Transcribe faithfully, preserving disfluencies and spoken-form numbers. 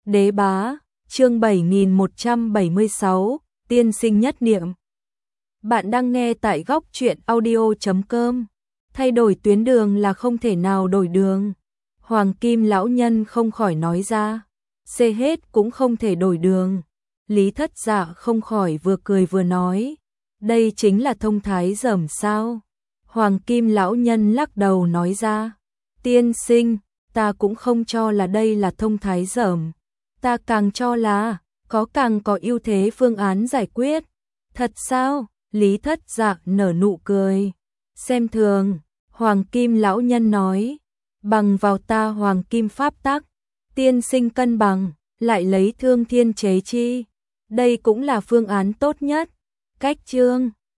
Đế bá, chương bảy nghìn một trăm bảy mươi sáu, tiên sinh nhất niệm. Bạn đang nghe tại góc truyện audio chấm com. Thay đổi tuyến đường là không thể nào đổi đường. Hoàng Kim lão nhân không khỏi nói ra. Xê hết cũng không thể đổi đường. Lý Thất Dạ không khỏi vừa cười vừa nói. Đây chính là thông thái dởm sao? Hoàng Kim lão nhân lắc đầu nói ra. Tiên sinh, ta cũng không cho là đây là thông thái dởm. Ta càng cho là, có càng có ưu thế phương án giải quyết. Thật sao? Lý Thất Dạ nở nụ cười. Xem thường, Hoàng Kim lão nhân nói. Bằng vào ta Hoàng Kim pháp tắc, tiên sinh cân bằng, lại lấy thương thiên chế chi. Đây cũng là phương án tốt nhất. Cách chương